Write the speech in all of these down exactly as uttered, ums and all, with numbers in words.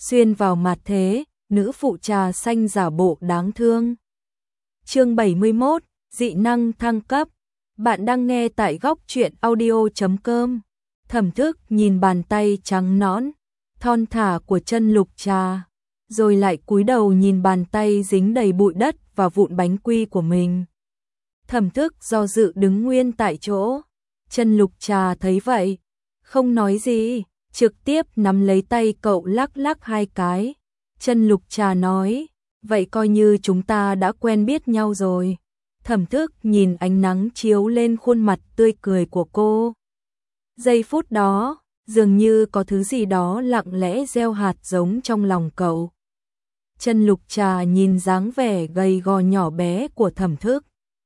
xuyên vào mặt thế, nữ phụ trà xanh giả bộ đáng thương. Chương bảy mươi mốt, dị năng thăng cấp. Bạn đang nghe tại góc truyện audio chấm com. Thẩm Thức nhìn bàn tay trắng nõn, thon thả của chân Lục Trà, rồi lại cúi đầu nhìn bàn tay dính đầy bụi đất và vụn bánh quy của mình. Thẩm Thức do dự đứng nguyên tại chỗ. Chân Lục Trà thấy vậy, không nói gì, trực tiếp nắm lấy tay cậu lắc lắc hai cái. Chân Lục Trà nói, vậy coi như chúng ta đã quen biết nhau rồi. Thẩm Thức nhìn ánh nắng chiếu lên khuôn mặt tươi cười của cô. Giây phút đó, dường như có thứ gì đó lặng lẽ gieo hạt giống trong lòng cậu. Chân Lục Trà nhìn dáng vẻ gầy gò nhỏ bé của Thẩm Thức,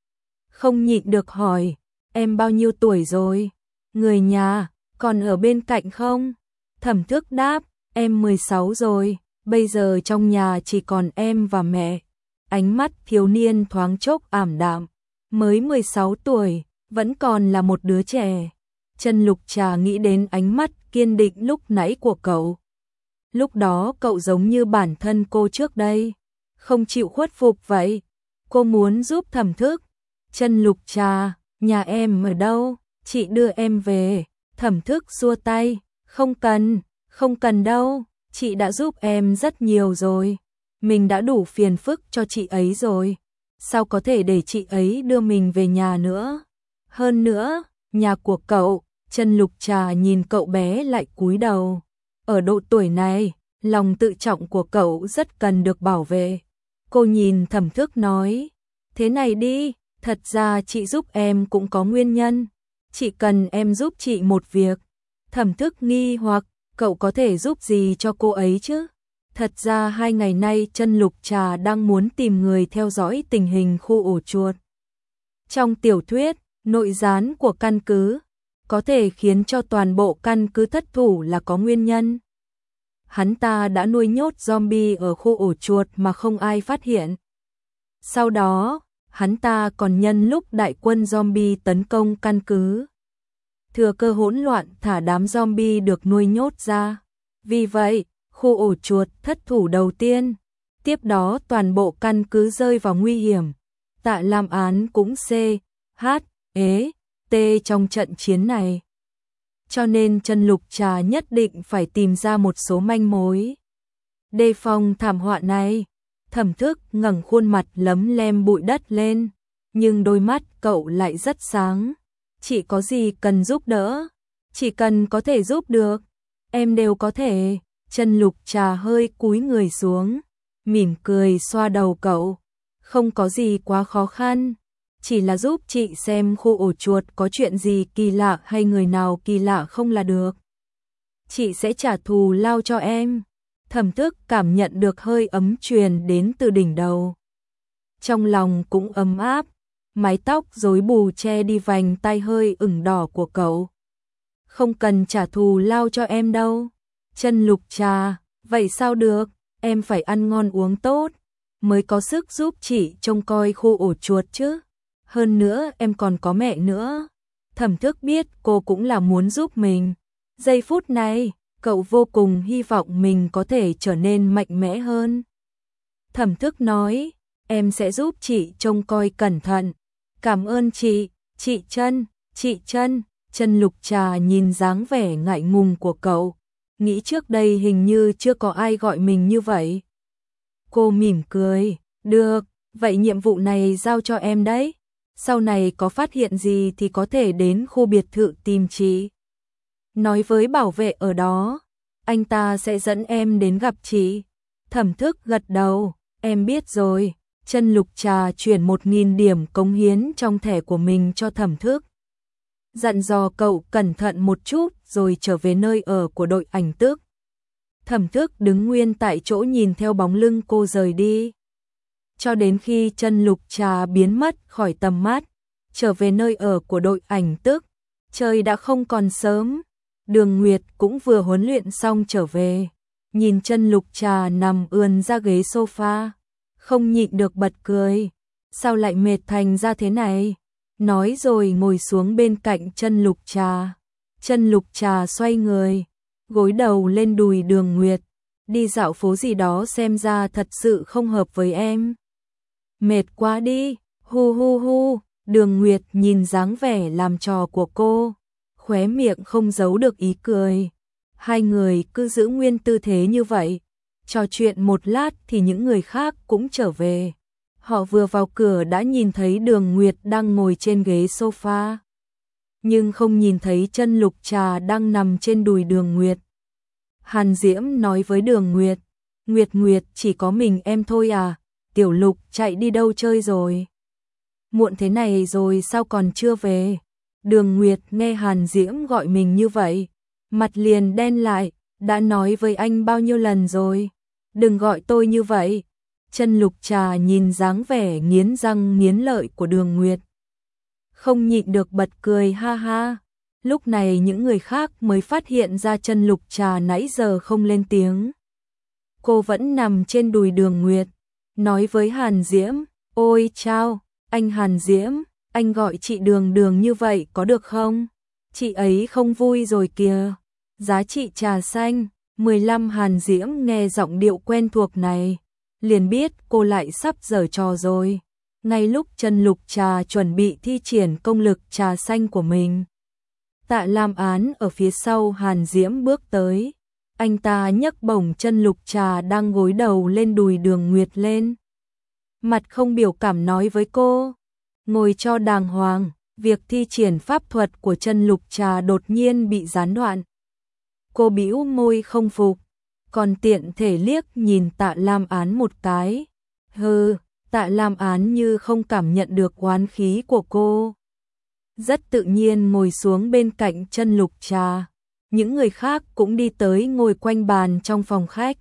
không nhịn được hỏi, em bao nhiêu tuổi rồi? Người nhà còn ở bên cạnh không? Thẩm Thức đáp, em mười sáu rồi, bây giờ trong nhà chỉ còn em và mẹ. Ánh mắt thiếu niên thoáng chốc ảm đạm, mới mười sáu tuổi, vẫn còn là một đứa trẻ. Chân Lục Trà nghĩ đến ánh mắt kiên định lúc nãy của cậu. Lúc đó cậu giống như bản thân cô trước đây, không chịu khuất phục vậy. Cô muốn giúp Thẩm Thức. Chân Lục Trà, nhà em ở đâu? Chị đưa em về. Thẩm Thức xua tay, không cần, không cần đâu, chị đã giúp em rất nhiều rồi. Mình đã đủ phiền phức cho chị ấy rồi, sao có thể để chị ấy đưa mình về nhà nữa? Hơn nữa, nhà của cậu. Chân Lục Trà nhìn cậu bé lại cúi đầu. Ở độ tuổi này, lòng tự trọng của cậu rất cần được bảo vệ. Cô nhìn Thẩm Thức nói, thế này đi, thật ra chị giúp em cũng có nguyên nhân. Chị cần em giúp chị một việc. Thẩm Thức nghi hoặc, cậu có thể giúp gì cho cô ấy chứ? Thật ra hai ngày nay Chân Lục Trà đang muốn tìm người theo dõi tình hình khu ổ chuột. Trong tiểu thuyết, nội gián của căn cứ có thể khiến cho toàn bộ căn cứ thất thủ là có nguyên nhân. Hắn ta đã nuôi nhốt zombie ở khu ổ chuột mà không ai phát hiện. Sau đó, hắn ta còn nhân lúc đại quân zombie tấn công căn cứ, thừa cơ hỗn loạn thả đám zombie được nuôi nhốt ra. Vì vậy, khu ổ chuột thất thủ đầu tiên. Tiếp đó toàn bộ căn cứ rơi vào nguy hiểm. Tạ Lam Án cũng C, H, ế, T trong trận chiến này. Cho nên Chân Lục Trà nhất định phải tìm ra một số manh mối. Đề phòng thảm họa này. Thẩm Thức ngẩng khuôn mặt lấm lem bụi đất lên, nhưng đôi mắt cậu lại rất sáng. Chị có gì cần giúp đỡ? Chỉ cần có thể giúp được, em đều có thể. Chân Lục Trà hơi cúi người xuống, mỉm cười xoa đầu cậu. Không có gì quá khó khăn, chỉ là giúp chị xem khu ổ chuột có chuyện gì kỳ lạ hay người nào kỳ lạ không là được. Chị sẽ trả thù lao cho em. Thẩm Thức cảm nhận được hơi ấm truyền đến từ đỉnh đầu. Trong lòng cũng ấm áp, mái tóc rối bù che đi vành tay hơi ửng đỏ của cậu. Không cần trả thù lao cho em đâu. Chân Lục Trà, vậy sao được, em phải ăn ngon uống tốt, mới có sức giúp chị trông coi khu ổ chuột chứ. Hơn nữa em còn có mẹ nữa. Thẩm Thức biết cô cũng là muốn giúp mình. Giây phút này, cậu vô cùng hy vọng mình có thể trở nên mạnh mẽ hơn. Thẩm Thức nói, em sẽ giúp chị trông coi cẩn thận. Cảm ơn chị, chị Chân, chị Chân. Chân Lục Trà nhìn dáng vẻ ngại ngùng của cậu, nghĩ trước đây hình như chưa có ai gọi mình như vậy. Cô mỉm cười, được, vậy nhiệm vụ này giao cho em đấy. Sau này có phát hiện gì thì có thể đến khu biệt thự tìm chị. Nói với bảo vệ ở đó, anh ta sẽ dẫn em đến gặp chị. Thẩm Thức gật đầu, em biết rồi. Chân Lục Trà chuyển một nghìn điểm cống hiến trong thẻ của mình cho Thẩm Thức. Dặn dò cậu cẩn thận một chút rồi trở về nơi ở của đội ảnh tước. Thẩm Thức đứng nguyên tại chỗ nhìn theo bóng lưng cô rời đi. Cho đến khi Chân Lục Trà biến mất khỏi tầm mắt, trở về nơi ở của đội ảnh tước, trời đã không còn sớm. Đường Nguyệt cũng vừa huấn luyện xong trở về, nhìn Chân Lục Trà nằm ườn ra ghế sofa, không nhịn được bật cười. Sao lại mệt thành ra thế này? Nói rồi ngồi xuống bên cạnh Chân Lục Trà. Chân Lục Trà xoay người, gối đầu lên đùi Đường Nguyệt, đi dạo phố gì đó xem ra thật sự không hợp với em. Mệt quá đi, hu hu hu, Đường Nguyệt nhìn dáng vẻ làm trò của cô, khóe miệng không giấu được ý cười. Hai người cứ giữ nguyên tư thế như vậy, trò chuyện một lát thì những người khác cũng trở về. Họ vừa vào cửa đã nhìn thấy Đường Nguyệt đang ngồi trên ghế sofa, nhưng không nhìn thấy Chân Lục Trà đang nằm trên đùi Đường Nguyệt. Hàn Diễm nói với Đường Nguyệt, Nguyệt Nguyệt chỉ có mình em thôi à, Tiểu Lục chạy đi đâu chơi rồi? Muộn thế này rồi sao còn chưa về? Đường Nguyệt nghe Hàn Diễm gọi mình như vậy, mặt liền đen lại, đã nói với anh bao nhiêu lần rồi, đừng gọi tôi như vậy. Chân Lục Trà nhìn dáng vẻ nghiến răng nghiến lợi của Đường Nguyệt, không nhịn được bật cười ha ha. Lúc này những người khác mới phát hiện ra Chân Lục Trà nãy giờ không lên tiếng. Cô vẫn nằm trên đùi Đường Nguyệt, nói với Hàn Diễm, ôi chao, anh Hàn Diễm, anh gọi chị Đường Đường như vậy có được không? Chị ấy không vui rồi kìa. Giá trị trà xanh, mười lăm. Hàn Diễm nghe giọng điệu quen thuộc này, liền biết cô lại sắp giở trò rồi. Ngay lúc Chân Lục Trà chuẩn bị thi triển công lực trà xanh của mình, Tạ Lam Án ở phía sau Hàn Diễm bước tới. Anh ta nhấc bổng Chân Lục Trà đang gối đầu lên đùi Đường Nguyệt lên. Mặt không biểu cảm nói với cô, ngồi cho đàng hoàng. Việc thi triển pháp thuật của Chân Lục Trà đột nhiên bị gián đoạn. Cô bĩu môi không phục, còn tiện thể liếc nhìn Tạ Lam Án một cái. Hừ, Tạ Lam Án như không cảm nhận được oán khí của cô, rất tự nhiên ngồi xuống bên cạnh Chân Lục Trà. Những người khác cũng đi tới ngồi quanh bàn trong phòng khách.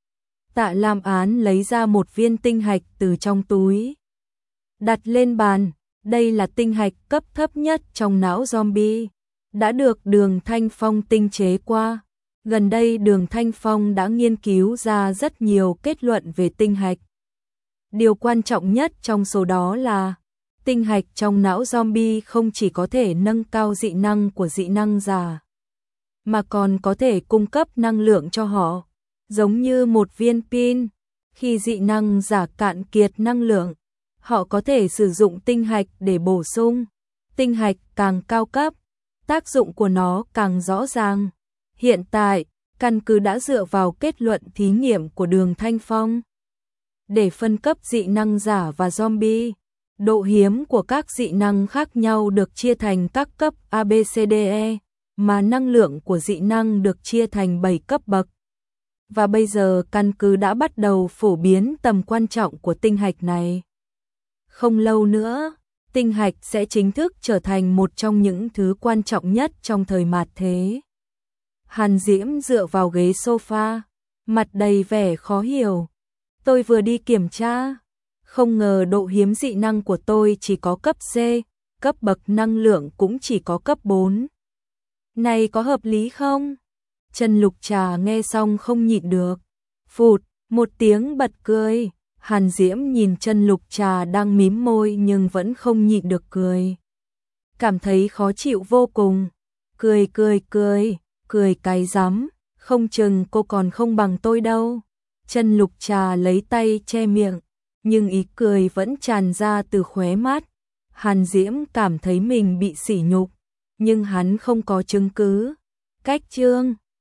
Tạ Lam Án lấy ra một viên tinh hạch từ trong túi, đặt lên bàn. Đây là tinh hạch cấp thấp nhất trong não zombie, đã được Đường Thanh Phong tinh chế qua. Gần đây Đường Thanh Phong đã nghiên cứu ra rất nhiều kết luận về tinh hạch. Điều quan trọng nhất trong số đó là tinh hạch trong não zombie không chỉ có thể nâng cao dị năng của dị năng giả, mà còn có thể cung cấp năng lượng cho họ, giống như một viên pin. Khi dị năng giả cạn kiệt năng lượng, họ có thể sử dụng tinh hạch để bổ sung. Tinh hạch càng cao cấp, tác dụng của nó càng rõ ràng. Hiện tại, căn cứ đã dựa vào kết luận thí nghiệm của Đường Thanh Phong để phân cấp dị năng giả và zombie. Độ hiếm của các dị năng khác nhau được chia thành các cấp A B C D E, mà năng lượng của dị năng được chia thành bảy cấp bậc. Và bây giờ căn cứ đã bắt đầu phổ biến tầm quan trọng của tinh hạch này. Không lâu nữa, tinh hạch sẽ chính thức trở thành một trong những thứ quan trọng nhất trong thời mạt thế. Hàn Diễm dựa vào ghế sofa, mặt đầy vẻ khó hiểu. Tôi vừa đi kiểm tra, không ngờ độ hiếm dị năng của tôi chỉ có cấp C, cấp bậc năng lượng cũng chỉ có cấp bốn. Này có hợp lý không? Chân Lục Trà nghe xong không nhịn được, phụt một tiếng bật cười. Hàn Diễm nhìn Chân Lục Trà đang mím môi nhưng vẫn không nhịn được cười, cảm thấy khó chịu vô cùng. Cười cười cười, cười cái rắm, không chừng cô còn không bằng tôi đâu. Chân Lục Trà lấy tay che miệng, nhưng ý cười vẫn tràn ra từ khóe mắt. Hàn Diễm cảm thấy mình bị sỉ nhục, nhưng hắn không có chứng cứ. Cách chương